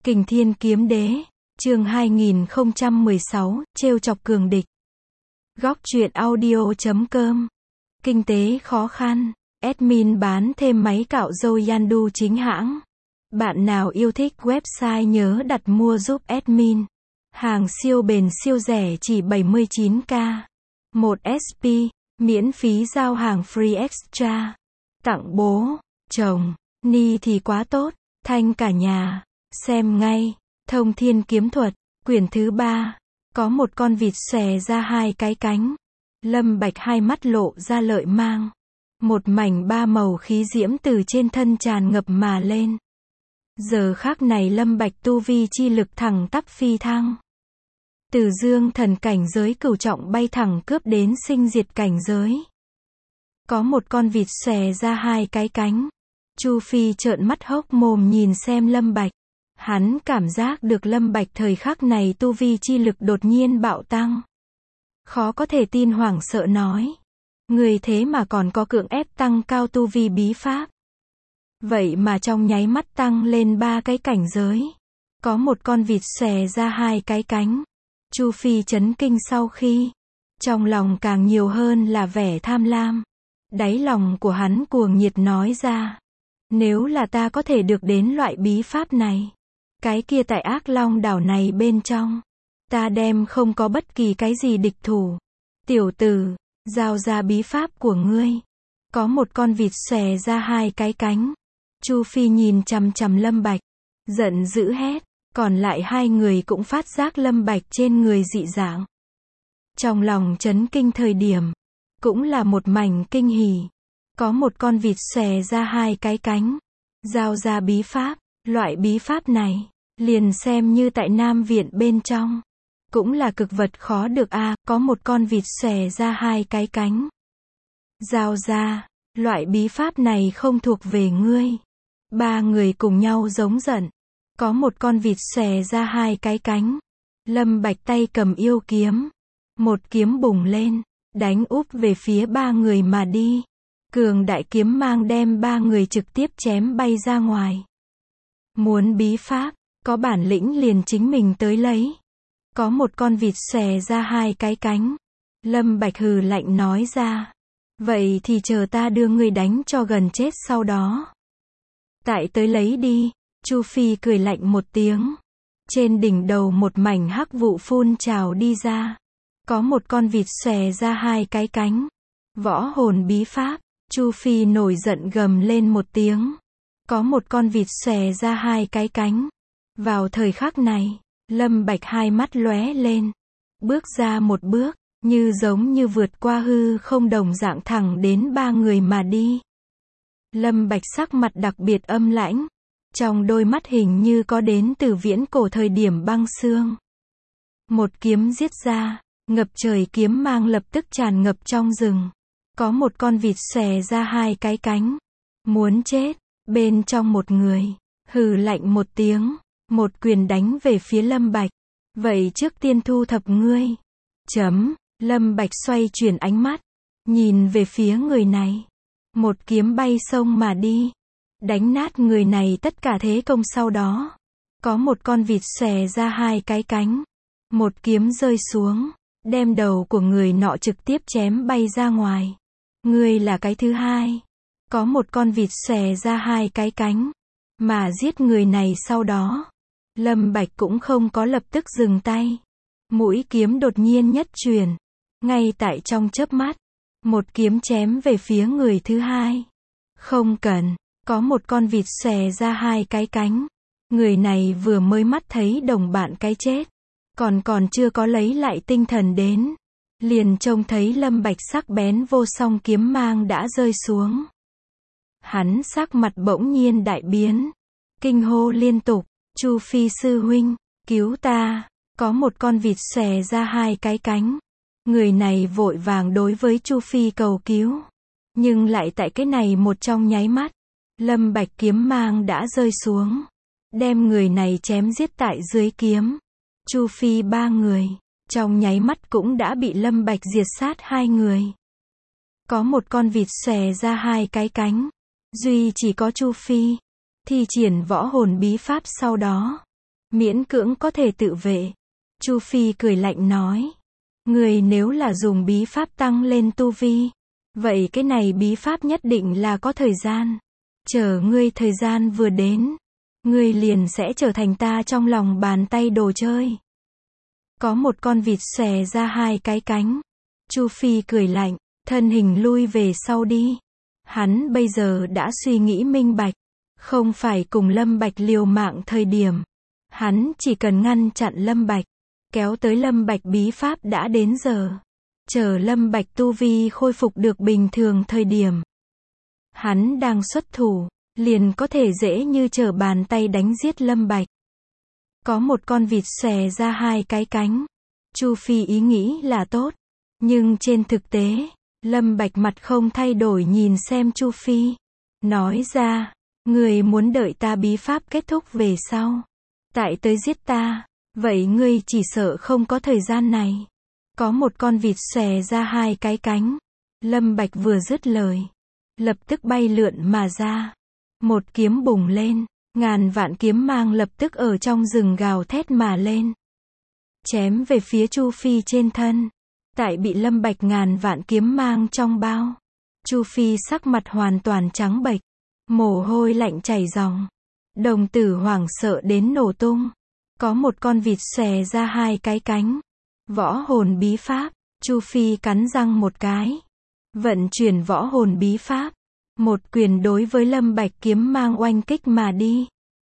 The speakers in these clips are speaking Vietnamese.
Kình Thiên Kiếm Đế, chương 2016, trêu chọc cường địch. Góc truyện audio.com. Kinh tế khó khăn, admin bán thêm máy cạo râu Yandu chính hãng. Bạn nào yêu thích website nhớ đặt mua giúp admin. Hàng siêu bền siêu rẻ chỉ 79k. 1 SP, miễn phí giao hàng free extra. Tặng bố, chồng, ni thì quá tốt, thanh cả nhà. Xem ngay, Thông Thiên Kiếm Thuật, quyển thứ 3. Có một con vịt xòe ra hai cái cánh. Lâm Bạch hai mắt lộ ra lợi mang. Một mảnh ba màu khí diễm từ trên thân tràn ngập mà lên. Giờ khắc này Lâm Bạch tu vi chi lực thẳng tắp phi thăng. Từ dương thần cảnh giới cửu trọng bay thẳng cướp đến sinh diệt cảnh giới. Có một con vịt xòe ra hai cái cánh. Chu Phi trợn mắt hốc mồm nhìn xem Lâm Bạch. Hắn cảm giác được Lâm Bạch thời khắc này tu vi chi lực đột nhiên bạo tăng. Khó có thể tin hoảng sợ nói. Người thế mà còn có cưỡng ép tăng cao tu vi bí pháp. Vậy mà trong nháy mắt tăng lên 3 cái cảnh giới. Có một con vịt xòe ra hai cái cánh. Chu Phi chấn kinh sau khi. Trong lòng càng nhiều hơn là vẻ tham lam. Đáy lòng của hắn cuồng nhiệt nói ra. Nếu là ta có thể được đến loại bí pháp này. Cái kia tại Ác Long đảo này bên trong. Ta đem không có bất kỳ cái gì địch thủ. Tiểu tử, giao ra bí pháp của ngươi. Có một con vịt xòe ra hai cái cánh. Chu Phi nhìn chằm chằm Lâm Bạch. Giận dữ hét. Còn lại hai người cũng phát giác Lâm Bạch trên người dị dạng. Trong lòng chấn kinh thời điểm. Cũng là một mảnh kinh hỉ. Có một con vịt xòe ra hai cái cánh. Giao ra bí pháp. Loại bí pháp này. Liền xem như tại Nam Viện bên trong. Cũng là cực vật khó được a. Có một con vịt xòe ra hai cái cánh. Giao ra. Loại bí pháp này không thuộc về ngươi. Ba người cùng nhau giống giận. Có một con vịt xòe ra hai cái cánh. Lâm Bạch tay cầm yêu kiếm. Một kiếm bùng lên. Đánh úp về phía ba người mà đi. Cường đại kiếm mang đem ba người trực tiếp chém bay ra ngoài. Muốn bí pháp, có bản lĩnh liền chính mình tới lấy. Có một con vịt xòe ra hai cái cánh. Lâm Bạch hừ lạnh nói ra. Vậy thì chờ ta đưa ngươi đánh cho gần chết sau đó. Tại tới lấy đi. Chu Phi cười lạnh một tiếng. Trên đỉnh đầu một mảnh hắc vụ phun trào đi ra. Có một con vịt xòe ra hai cái cánh. Võ hồn bí pháp. Chu Phi nổi giận gầm lên một tiếng. Có một con vịt xòe ra hai cái cánh. Vào thời khắc này, Lâm Bạch hai mắt lóe lên. Bước ra một bước, như giống như vượt qua hư không đồng dạng thẳng đến ba người mà đi. Lâm Bạch sắc mặt đặc biệt âm lãnh. Trong đôi mắt hình như có đến từ viễn cổ thời điểm băng xương. Một kiếm giết ra, ngập trời kiếm mang lập tức tràn ngập trong rừng. Có một con vịt xòe ra hai cái cánh. Muốn chết, bên trong một người. Hừ lạnh một tiếng. Một quyền đánh về phía Lâm Bạch. Vậy trước tiên thu thập ngươi. Lâm Bạch xoay chuyển ánh mắt. Nhìn về phía người này. Một kiếm bay sông mà đi. Đánh nát người này tất cả thế công sau đó. Có một con vịt xòe ra hai cái cánh. Một kiếm rơi xuống. Đem đầu của người nọ trực tiếp chém bay ra ngoài. Ngươi là cái thứ hai. Có một con vịt xòe ra hai cái cánh. Mà giết người này sau đó. Lâm Bạch cũng không có lập tức dừng tay. Mũi kiếm đột nhiên nhất truyền. Ngay tại trong chớp mắt. Một kiếm chém về phía người thứ hai. Không cần. Có một con vịt xòe ra hai cái cánh. Người này vừa mới mắt thấy đồng bạn cái chết. Còn chưa có lấy lại tinh thần đến. Liền trông thấy Lâm Bạch sắc bén vô song kiếm mang đã rơi xuống. Hắn sắc mặt bỗng nhiên đại biến. Kinh hô liên tục. Chu Phi sư huynh, cứu ta. Có một con vịt xòe ra hai cái cánh. Người này vội vàng đối với Chu Phi cầu cứu. Nhưng lại tại cái này một trong nháy mắt. Lâm Bạch kiếm mang đã rơi xuống. Đem người này chém giết tại dưới kiếm. Chu Phi ba người. Trong nháy mắt cũng đã bị Lâm Bạch diệt sát hai người. Có một con vịt xòe ra hai cái cánh. Duy chỉ có Chu Phi. Thi triển võ hồn bí pháp sau đó. miễn cưỡng có thể tự vệ. Chu Phi cười lạnh nói. Người nếu là dùng bí pháp tăng lên tu vi, vậy cái này bí pháp nhất định là có thời gian. Chờ ngươi thời gian vừa đến, ngươi liền sẽ trở thành ta trong lòng bàn tay đồ chơi. Có một con vịt xòe ra hai cái cánh. Chu Phi cười lạnh, thân hình lui về sau đi. Hắn bây giờ đã suy nghĩ minh bạch, không phải cùng Lâm Bạch liều mạng thời điểm. Hắn chỉ cần ngăn chặn Lâm Bạch, kéo tới Lâm Bạch bí pháp đã đến giờ. Chờ Lâm Bạch tu vi khôi phục được bình thường thời điểm. Hắn đang xuất thủ, liền có thể dễ như trở bàn tay đánh giết Lâm Bạch. Có một con vịt xòe ra hai cái cánh. Chu Phi ý nghĩ là tốt, nhưng trên thực tế, Lâm Bạch mặt không thay đổi nhìn xem Chu Phi. Nói ra, ngươi muốn đợi ta bí pháp kết thúc về sau, tại tới giết ta, vậy ngươi chỉ sợ không có thời gian này. Có một con vịt xòe ra hai cái cánh. Lâm Bạch vừa dứt lời, lập tức bay lượn mà ra. Một kiếm bùng lên, ngàn vạn kiếm mang lập tức ở trong rừng gào thét mà lên. Chém về phía Chu Phi trên thân. Tại bị Lâm Bạch ngàn vạn kiếm mang trong bao. Chu Phi sắc mặt hoàn toàn trắng bệch, mồ hôi lạnh chảy ròng. Đồng tử hoảng sợ đến nổ tung. Có một con vịt xòe ra hai cái cánh. Võ hồn bí pháp. Chu Phi cắn răng một cái, vận chuyển võ hồn bí pháp. Một quyền đối với Lâm Bạch kiếm mang oanh kích mà đi.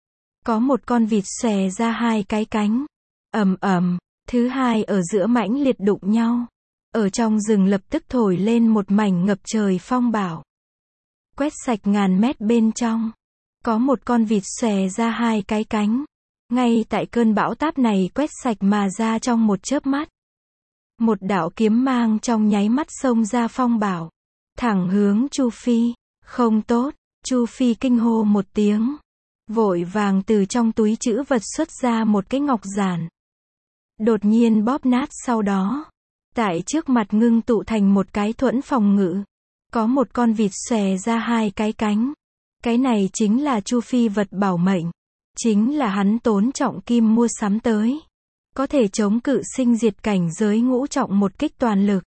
Có một con vịt xòe ra hai cái cánh. Ầm ầm, thứ hai ở giữa mãnh liệt đụng nhau. Ở trong rừng lập tức thổi lên một mảnh ngập trời phong bão. Quét sạch ngàn mét bên trong. Có một con vịt xòe ra hai cái cánh. Ngay tại cơn bão táp này quét sạch mà ra trong một chớp mắt. Một đạo kiếm mang trong nháy mắt xông ra phong bão, thẳng hướng Chu Phi. Không tốt, Chu Phi kinh hô một tiếng. Vội vàng từ trong túi trữ vật xuất ra một cái ngọc giản. Đột nhiên bóp nát sau đó. Tại trước mặt ngưng tụ thành một cái thuẫn phòng ngự. Có một con vịt xòe ra hai cái cánh. Cái này chính là Chu Phi vật bảo mệnh. Chính là hắn tốn trọng kim mua sắm tới. Có thể chống cự sinh diệt cảnh giới ngũ trọng một kích toàn lực.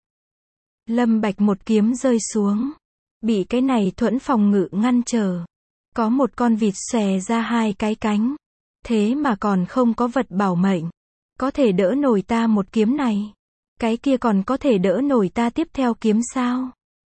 Lâm Bạch một kiếm rơi xuống. Bị cái này thuẫn phòng ngự ngăn trở. Có một con vịt xòe ra hai cái cánh. Thế mà còn không có vật bảo mệnh. Có thể đỡ nổi ta một kiếm này. Cái kia còn có thể đỡ nổi ta tiếp theo kiếm sao?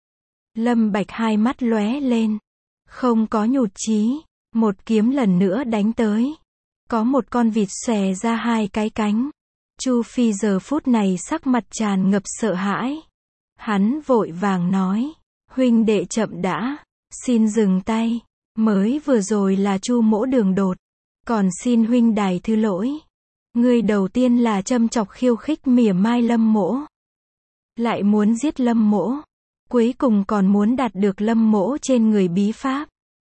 Lâm Bạch hai mắt lóe lên. Không có nhụt chí. Một kiếm lần nữa đánh tới. Có một con vịt xòe ra hai cái cánh. Chu Phi giờ phút này sắc mặt tràn ngập sợ hãi. Hắn vội vàng nói. Huynh đệ chậm đã. Xin dừng tay. Mới vừa rồi là Chu mỗ đường đột. Còn xin huynh đài thứ lỗi. Người đầu tiên là châm chọc khiêu khích mỉa mai Lâm mỗ. Lại muốn giết Lâm mỗ. Cuối cùng còn muốn đạt được Lâm mỗ trên người bí pháp.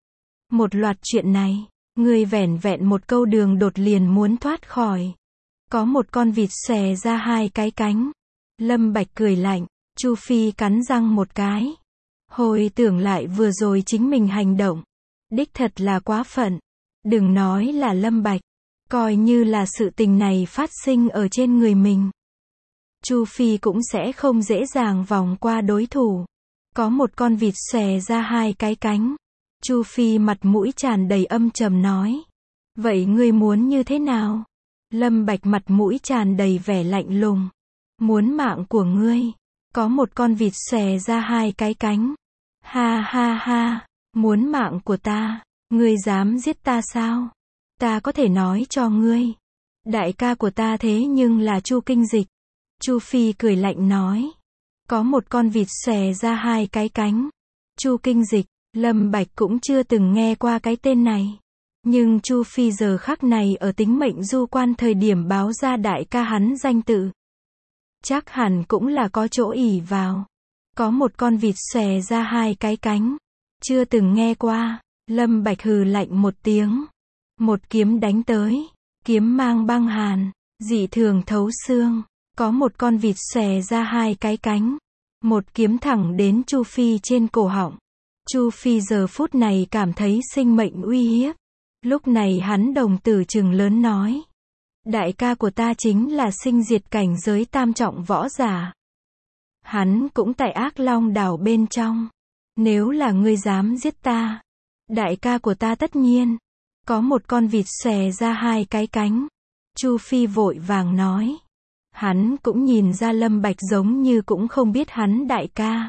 Một loạt chuyện này. Người vẻn vẹn một câu đường đột liền muốn thoát khỏi. Có một con vịt xòe ra hai cái cánh. Lâm Bạch cười lạnh. Chu Phi cắn răng một cái. Hồi tưởng lại vừa rồi chính mình hành động. Đích thật là quá phận. Đừng nói là Lâm Bạch. Coi như là sự tình này phát sinh ở trên người mình. Chu Phi cũng sẽ không dễ dàng vòng qua đối thủ. Có một con vịt xòe ra hai cái cánh. Chu Phi mặt mũi tràn đầy âm trầm nói. Vậy ngươi muốn như thế nào? Lâm Bạch mặt mũi tràn đầy vẻ lạnh lùng. Muốn mạng của ngươi. Có một con vịt xòe ra hai cái cánh. Ha ha ha, muốn mạng của ta. Ngươi dám giết ta sao? Ta có thể nói cho ngươi. Đại ca của ta thế nhưng là Chu Kinh Dịch. Chu Phi cười lạnh nói. Có một con vịt xòe ra hai cái cánh. Chu Kinh Dịch. Lâm Bạch cũng chưa từng nghe qua cái tên này. Nhưng Chu Phi giờ khắc này ở tính mệnh du quan thời điểm báo ra đại ca hắn danh tự. Chắc hẳn cũng là có chỗ ỷ vào. Có một con vịt xòe ra hai cái cánh. Chưa từng nghe qua. Lâm Bạch hừ lạnh một tiếng. Một kiếm đánh tới. Kiếm mang băng hàn. Dị thường thấu xương. Có một con vịt xòe ra hai cái cánh. Một kiếm thẳng đến Chu Phi trên cổ họng. Chu Phi giờ phút này cảm thấy sinh mệnh uy hiếp. Lúc này hắn đồng tử trừng lớn nói. Đại ca của ta chính là sinh diệt cảnh giới tam trọng võ giả. Hắn cũng tại Ác Long đảo bên trong. Nếu là ngươi dám giết ta, đại ca của ta tất nhiên. Có một con vịt xòe ra hai cái cánh. Chu Phi vội vàng nói. Hắn cũng nhìn ra Lâm Bạch giống như cũng không biết hắn đại ca.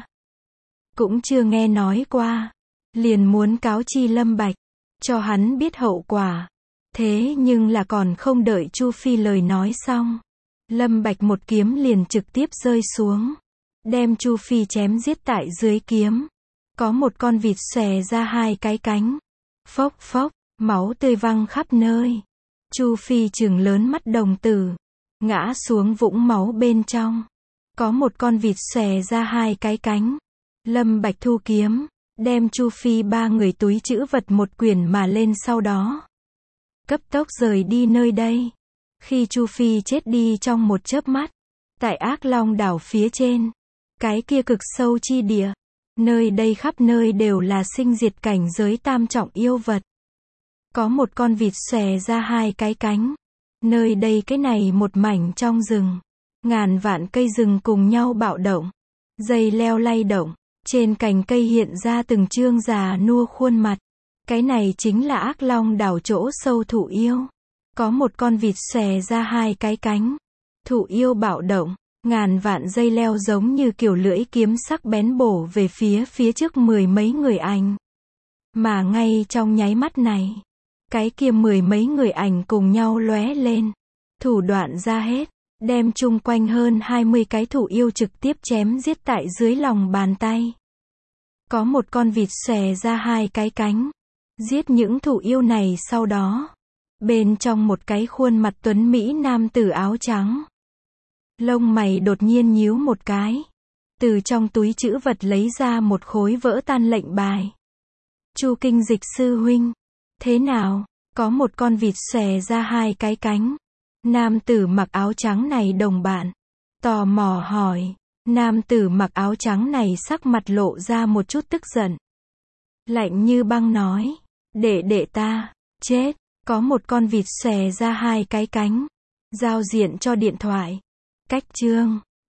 Cũng chưa nghe nói qua. Liền muốn cáo chi Lâm Bạch. Cho hắn biết hậu quả. Thế nhưng là còn không đợi Chu Phi lời nói xong. Lâm Bạch một kiếm liền trực tiếp rơi xuống. Đem Chu Phi chém giết tại dưới kiếm. Có một con vịt xòe ra hai cái cánh. Phốc phốc, máu tươi văng khắp nơi. Chu Phi trừng lớn mắt đồng tử. Ngã xuống vũng máu bên trong. Có một con vịt xòe ra hai cái cánh. Lâm Bạch thu kiếm. Đem Chu Phi ba người túi trữ vật một quyển mà lên sau đó. Cấp tốc rời đi nơi đây. Khi Chu Phi chết đi trong một chớp mắt. Tại Ác Long đảo phía trên. Cái kia cực sâu chi địa. Nơi đây khắp nơi đều là sinh diệt cảnh giới tam trọng yêu vật. Có một con vịt xòe ra hai cái cánh. Nơi đây cái này một mảnh trong rừng. Ngàn vạn cây rừng cùng nhau bạo động. Dây leo lay động. Trên cành cây hiện ra từng trương già nua khuôn mặt. Cái này chính là Ác Long đảo chỗ sâu thụ yêu. Có một con vịt xòe ra hai cái cánh. Thụ yêu bạo động. Ngàn vạn dây leo giống như kiểu lưỡi kiếm sắc bén bổ về phía trước mười mấy người ảnh. Mà ngay trong nháy mắt này, cái kia mười mấy người ảnh cùng nhau lóe lên. Thủ đoạn ra hết, đem chung quanh hơn 20 cái thụ yêu trực tiếp chém giết tại dưới lòng bàn tay. Có một con vịt xòe ra hai cái cánh. Giết những thụ yêu này sau đó. Bên trong một cái khuôn mặt tuấn Mỹ nam tử áo trắng. Lông mày đột nhiên nhíu một cái. Từ trong túi trữ vật lấy ra một khối vỡ tan lệnh bài. Chu Kinh Dịch sư huynh. Thế nào? Có một con vịt xòe ra hai cái cánh. Nam tử mặc áo trắng này đồng bạn. Tò mò hỏi. Nam tử mặc áo trắng này sắc mặt lộ ra một chút tức giận. Lạnh như băng nói. Đệ ta. Chết. Có một con vịt xòe ra hai cái cánh. Giao diện cho điện thoại. Cách chương.